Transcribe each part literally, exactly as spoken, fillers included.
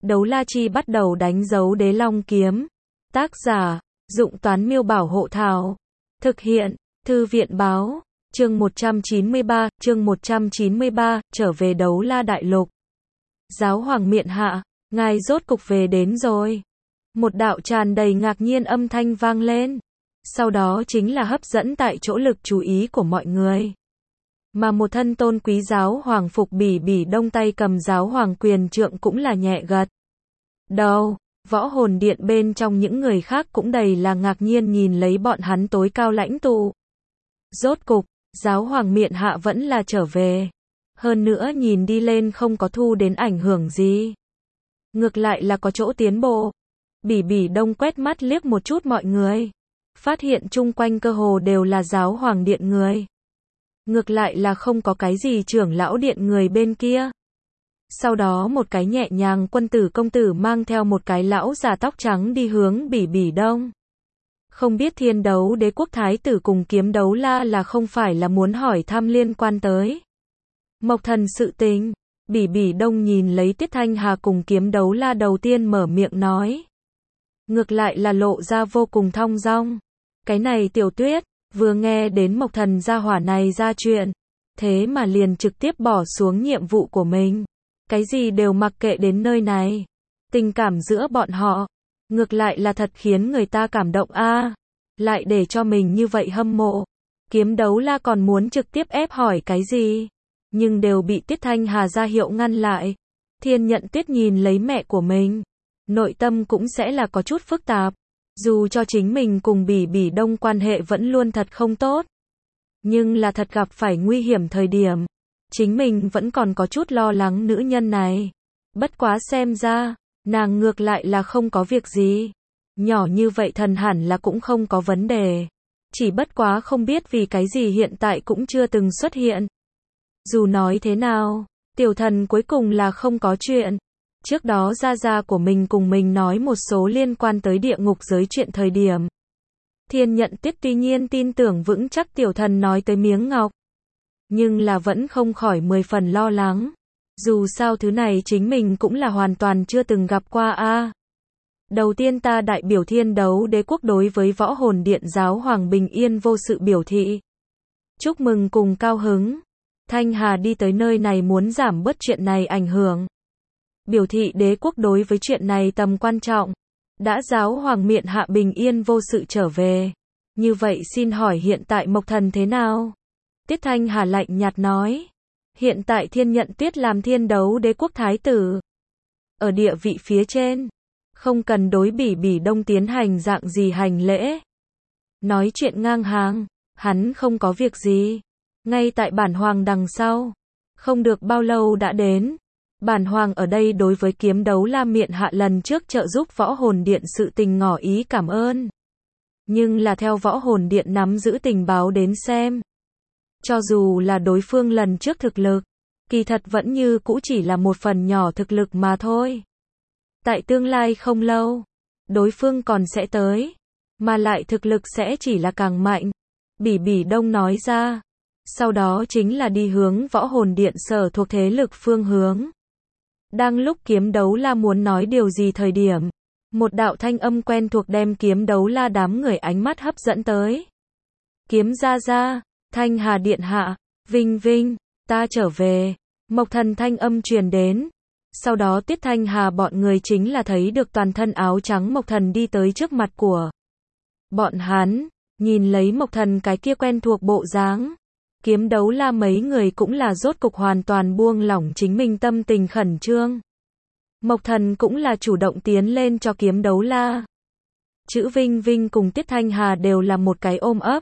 Đấu la chi bắt đầu đánh dấu đế long kiếm. Tác giả, Dụng Toán Miêu Bảo Hộ Thảo. Thực hiện, Thư viện Báo. Chương một trăm chín mươi ba, chương một trăm chín mươi ba, trở về Đấu La Đại Lục. Giáo hoàng miện hạ, ngài rốt cục về đến rồi. Một đạo tràn đầy ngạc nhiên âm thanh vang lên. Sau đó chính là hấp dẫn tại chỗ lực chú ý của mọi người. Mà một thân tôn quý giáo hoàng phục Bỉ Bỉ Đông tay cầm giáo hoàng quyền trượng cũng là nhẹ gật đầu. Võ hồn điện bên trong những người khác cũng đầy là ngạc nhiên nhìn lấy bọn hắn tối cao lãnh tụ. Rốt cục, giáo hoàng miện hạ vẫn là trở về. Hơn nữa nhìn đi lên không có thu đến ảnh hưởng gì. Ngược lại là có chỗ tiến bộ. Bỉ Bỉ Đông quét mắt liếc một chút mọi người. Phát hiện chung quanh cơ hồ đều là giáo hoàng điện người. Ngược lại là không có cái gì trưởng lão điện người bên kia. Sau đó một cái nhẹ nhàng quân tử công tử mang theo một cái lão già tóc trắng đi hướng Bỉ Bỉ Đông. Không biết Thiên Đấu Đế quốc thái tử cùng Kiếm Đấu La là không phải là muốn hỏi thăm liên quan tới Mộc Thần sự tình. Bỉ Bỉ Đông nhìn lấy Tiết Thanh Hà cùng Kiếm Đấu La đầu tiên mở miệng nói. Ngược lại là lộ ra vô cùng thong dong. Cái này Tiểu Tuyết, vừa nghe đến Mộc Thần gia hỏa này ra chuyện, thế mà liền trực tiếp bỏ xuống nhiệm vụ của mình. Cái gì đều mặc kệ đến nơi này. Tình cảm giữa bọn họ, ngược lại là thật khiến người ta cảm động a. À, lại để cho mình như vậy hâm mộ. Kiếm Đấu La còn muốn trực tiếp ép hỏi cái gì, nhưng đều bị Tiết Thanh Hà ra hiệu ngăn lại. Thiên Nhận Tuyết nhìn lấy mẹ của mình, nội tâm cũng sẽ là có chút phức tạp. Dù cho chính mình cùng Bỉ Bỉ Đông quan hệ vẫn luôn thật không tốt, nhưng là thật gặp phải nguy hiểm thời điểm, chính mình vẫn còn có chút lo lắng nữ nhân này. Bất quá xem ra, nàng ngược lại là không có việc gì. Nhỏ như vậy thần hẳn là cũng không có vấn đề. Chỉ bất quá không biết vì cái gì hiện tại cũng chưa từng xuất hiện. Dù nói thế nào, tiểu thần cuối cùng là không có chuyện. Trước đó gia gia của mình cùng mình nói một số liên quan tới địa ngục giới chuyện thời điểm. Thiên Nhận Tuyết tuy nhiên tin tưởng vững chắc tiểu thần nói tới miếng ngọc. Nhưng là vẫn không khỏi mười phần lo lắng. Dù sao thứ này chính mình cũng là hoàn toàn chưa từng gặp qua a. À, đầu tiên ta đại biểu Thiên Đấu Đế quốc đối với võ hồn điện giáo hoàng bình yên vô sự biểu thị. Chúc mừng cùng cao hứng. Thanh Hà đi tới nơi này muốn giảm bớt chuyện này ảnh hưởng. Biểu thị đế quốc đối với chuyện này tầm quan trọng. Đã giáo hoàng miện hạ bình yên vô sự trở về. Như vậy xin hỏi hiện tại Mộc Thần thế nào? Tiết Thanh Hà lạnh nhạt nói. Hiện tại Thiên Nhận Tuyết làm Thiên Đấu Đế quốc thái tử. Ở địa vị phía trên. Không cần đối Bỉ Bỉ Đông tiến hành dạng gì hành lễ. Nói chuyện ngang hàng. Hắn không có việc gì. Ngay tại bản hoàng đằng sau. Không được bao lâu đã đến. Bản hoàng ở đây đối với Kiếm Đấu La miện hạ lần trước trợ giúp võ hồn điện sự tình ngỏ ý cảm ơn. Nhưng là theo võ hồn điện nắm giữ tình báo đến xem. Cho dù là đối phương lần trước thực lực, kỳ thật vẫn như cũ chỉ là một phần nhỏ thực lực mà thôi. Tại tương lai không lâu, đối phương còn sẽ tới, mà lại thực lực sẽ chỉ là càng mạnh. Bỉ Bỉ Đông nói ra. Sau đó chính là đi hướng võ hồn điện sở thuộc thế lực phương hướng. Đang lúc Kiếm Đấu La muốn nói điều gì thời điểm, một đạo thanh âm quen thuộc đem Kiếm Đấu La đám người ánh mắt hấp dẫn tới. Kiếm gia gia, Thanh Hà điện hạ, Vinh Vinh, ta trở về. Mộc Thần thanh âm truyền đến. Sau đó Tiết Thanh Hà bọn người chính là thấy được toàn thân áo trắng Mộc Thần đi tới trước mặt của bọn hắn, nhìn lấy Mộc Thần cái kia quen thuộc bộ dáng. Kiếm Đấu La mấy người cũng là rốt cục hoàn toàn buông lỏng chính mình tâm tình khẩn trương. Mộc Thần cũng là chủ động tiến lên cho Kiếm Đấu La. Chữ Vinh Vinh cùng Tiết Thanh Hà đều là một cái ôm ấp.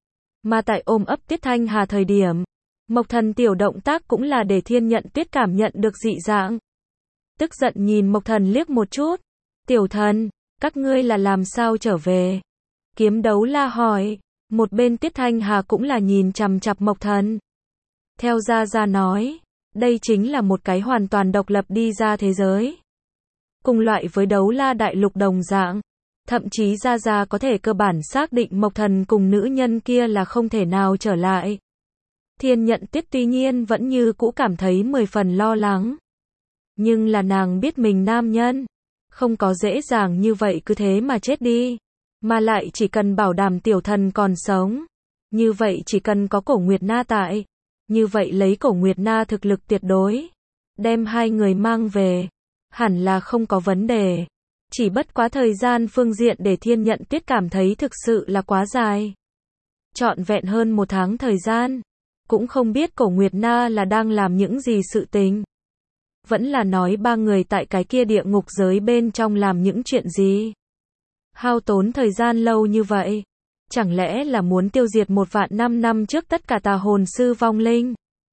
Mà tại ôm ấp Tiết Thanh Hà thời điểm, Mộc Thần tiểu động tác cũng là để Thiên Nhận Tuyết cảm nhận được dị dạng. Tức giận nhìn Mộc Thần liếc một chút. Tiểu thần, các ngươi là làm sao trở về? Kiếm Đấu La hỏi. Một bên Tiết Thanh Hà cũng là nhìn chằm chằm Mộc Thần. Theo Gia Gia nói, đây chính là một cái hoàn toàn độc lập đi ra thế giới. Cùng loại với Đấu La Đại Lục đồng dạng. Thậm chí Gia Gia có thể cơ bản xác định Mộc Thần cùng nữ nhân kia là không thể nào trở lại. Thiên Nhận Tuyết tuy nhiên vẫn như cũ cảm thấy mười phần lo lắng. Nhưng là nàng biết mình nam nhân, không có dễ dàng như vậy cứ thế mà chết đi. Mà lại chỉ cần bảo đảm tiểu thần còn sống. Như vậy chỉ cần có Cổ Nguyệt Na tại. Như vậy lấy Cổ Nguyệt Na thực lực tuyệt đối. Đem hai người mang về. Hẳn là không có vấn đề. Chỉ bất quá thời gian phương diện để Thiên Nhận Tuyết cảm thấy thực sự là quá dài. Trọn vẹn hơn một tháng thời gian. Cũng không biết Cổ Nguyệt Na là đang làm những gì sự tình. Vẫn là nói ba người tại cái kia địa ngục giới bên trong làm những chuyện gì. Hao tốn thời gian lâu như vậy. Chẳng lẽ là muốn tiêu diệt một vạn năm năm trước tất cả tà hồn sư vong linh.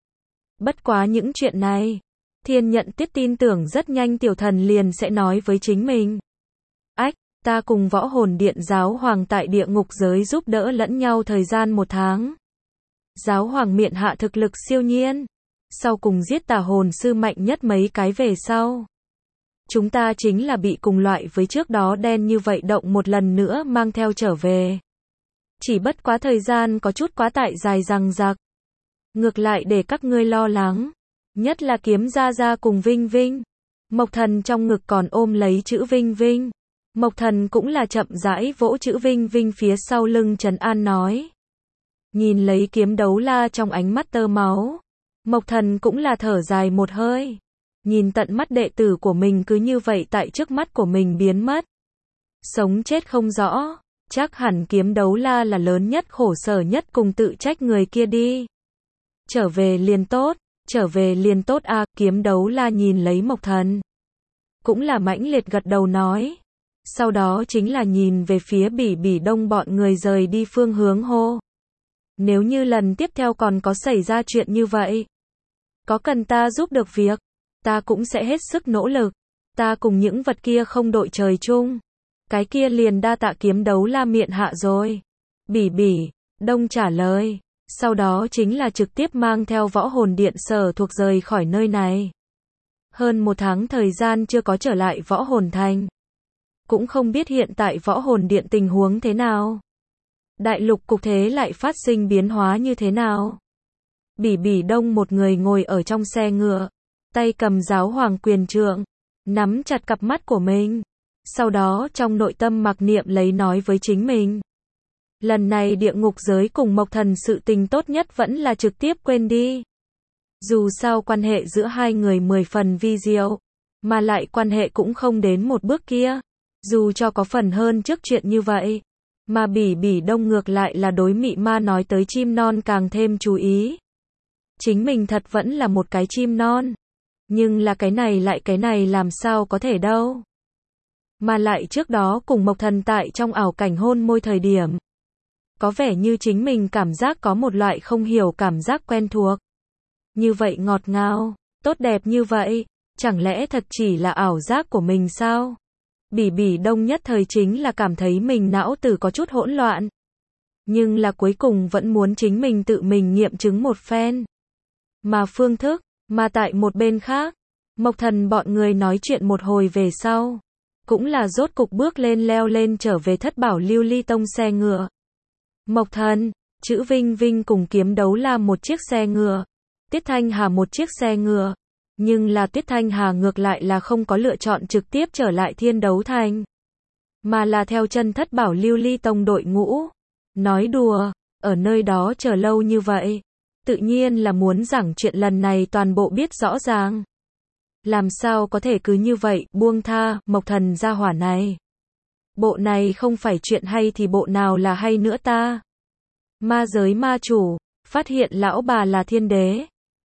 Bất quá những chuyện này. Thiên Nhận Tuyết tin tưởng rất nhanh tiểu thần liền sẽ nói với chính mình. Ách, ta cùng Võ Hồn Điện giáo hoàng tại địa ngục giới giúp đỡ lẫn nhau thời gian một tháng. Giáo hoàng miện hạ thực lực siêu nhiên. Sau cùng giết tà hồn sư mạnh nhất mấy cái về sau. Chúng ta chính là bị cùng loại với trước đó đen như vậy động một lần nữa mang theo trở về. Chỉ bất quá thời gian có chút quá tại dài dằng dặc. Ngược lại để các ngươi lo lắng. Nhất là Kiếm Gia Gia cùng Vinh Vinh. Mộc Thần trong ngực còn ôm lấy chữ Vinh Vinh. Mộc Thần cũng là chậm rãi vỗ chữ Vinh Vinh phía sau lưng trấn an nói. Nhìn lấy kiếm đấu la trong ánh mắt tơ máu. Mộc Thần cũng là thở dài một hơi. Nhìn tận mắt đệ tử của mình cứ như vậy tại trước mắt của mình biến mất. Sống chết không rõ. Chắc hẳn kiếm đấu la là lớn nhất khổ sở nhất cùng tự trách người kia đi. Trở về liền tốt. Trở về liền tốt a. Kiếm đấu la nhìn lấy Mộc Thần. Cũng là mãnh liệt gật đầu nói. Sau đó chính là nhìn về phía Bỉ Bỉ Đông bọn người rời đi phương hướng hô. Nếu như lần tiếp theo còn có xảy ra chuyện như vậy. Có cần ta giúp được việc. Ta cũng sẽ hết sức nỗ lực. Ta cùng những vật kia không đội trời chung. Cái kia liền đa tạ kiếm đấu la miện hạ rồi. Bỉ Bỉ Đông trả lời. Sau đó chính là trực tiếp mang theo Võ Hồn Điện sở thuộc rời khỏi nơi này. Hơn một tháng thời gian chưa có trở lại Võ Hồn Thành. Cũng không biết hiện tại Võ Hồn Điện tình huống thế nào. Đại lục cục thế lại phát sinh biến hóa như thế nào. Bỉ Bỉ Đông một người ngồi ở trong xe ngựa. Tay cầm giáo hoàng quyền trượng. Nắm chặt cặp mắt của mình. Sau đó trong nội tâm mặc niệm lấy nói với chính mình. Lần này địa ngục giới cùng Mộc Thần sự tình tốt nhất vẫn là trực tiếp quên đi. Dù sao quan hệ giữa hai người mười phần vi diệu. Mà lại quan hệ cũng không đến một bước kia. Dù cho có phần hơn trước chuyện như vậy. Mà Bỉ Bỉ Đông ngược lại là đối mị ma nói tới chim non càng thêm chú ý. Chính mình thật vẫn là một cái chim non. Nhưng là cái này lại cái này làm sao có thể đâu. Mà lại trước đó cùng Mộc Thần tại trong ảo cảnh hôn môi thời điểm. Có vẻ như chính mình cảm giác có một loại không hiểu cảm giác quen thuộc. Như vậy ngọt ngào, tốt đẹp như vậy. Chẳng lẽ thật chỉ là ảo giác của mình sao? Bỉ Bỉ Đông nhất thời chính là cảm thấy mình não tử có chút hỗn loạn. Nhưng là cuối cùng vẫn muốn chính mình tự mình nghiệm chứng một phen. Mà phương thức, mà tại một bên khác, Mộc Thần bọn người nói chuyện một hồi về sau. Cũng là rốt cục bước lên leo lên trở về Thất Bảo Lưu Ly Tông xe ngựa. Mộc Thần, chữ Vinh Vinh cùng kiếm đấu la một chiếc xe ngựa. Tiết Thanh Hà một chiếc xe ngựa. Nhưng là Tiết Thanh Hà ngược lại là không có lựa chọn trực tiếp trở lại Thiên Đấu Thành. Mà là theo chân Thất Bảo Lưu Ly Tông đội ngũ. Nói đùa, ở nơi đó chờ lâu như vậy. Tự nhiên là muốn giảng chuyện lần này toàn bộ biết rõ ràng. Làm sao có thể cứ như vậy, buông tha, Mộc Thần gia hỏa này. Bộ này không phải chuyện hay thì bộ nào là hay nữa ta. Ma giới ma chủ, phát hiện lão bà là thiên đế.